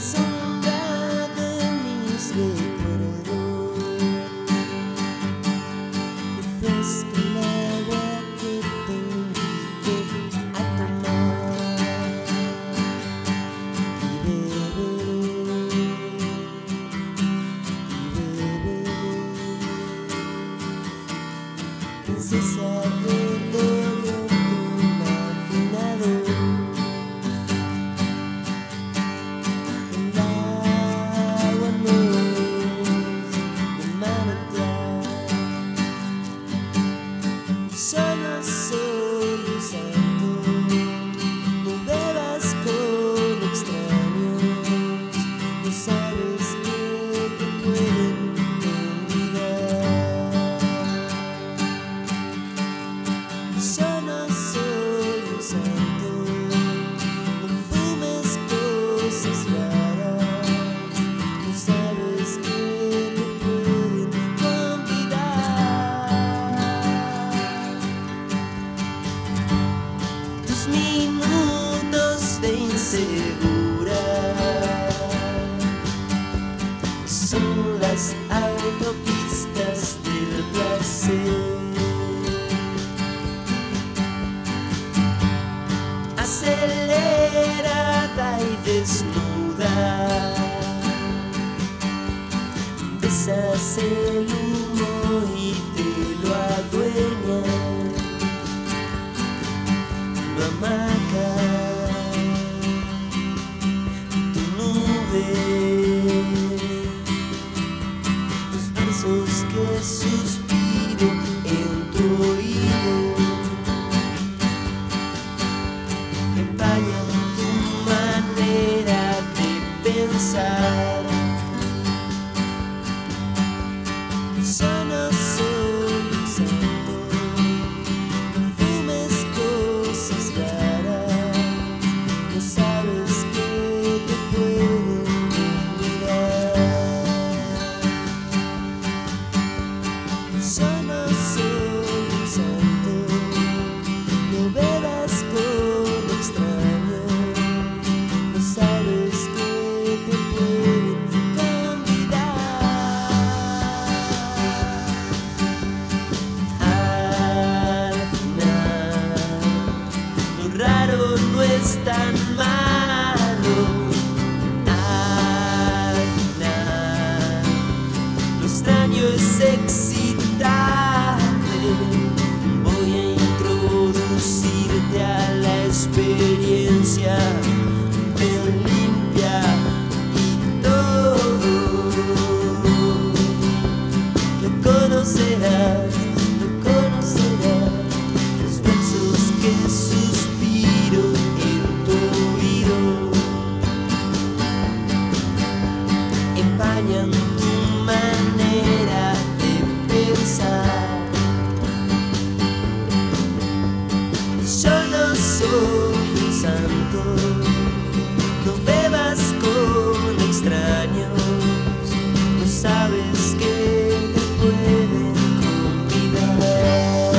sombra de mis recuerdos, refresca el agua que te invito a tomar y beber, princesa del oriente imaginado. Yo no soy un santo, no bebas con extraños, no sabes que te pueden olvidar. Yo no soy un santo, no fumes cosas raras, no sabes que te pueden convidar. Tus minutos de insegura son las autopistas del placer. Acelerada y desnuda, besas el humo y te lo adueñas. Tu hamaca, tu nube, los versos que suspiro en tu oído empañan tu manera de pensar. Yo no soy un santo, no fumes cosas raras, no sabes que te pueden olvidar. Yo no soy un santo, no bebas con extraños, no sabes que te pueden convidar. Al final, lo raro no es tan malo. Al final, lo extraño es excitante. Voy a introducirte a la experiencia de limpia y todo. Lo conocerás, los versos que suspiro en tu oído empañan tu manera de pensar. Yo no soy un santo, no bebas con extraños, no sabes que te pueden convidar.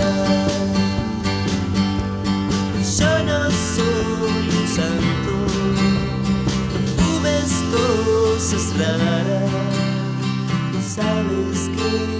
Yo no soy un santo, no fumes cosas raras, no sabes que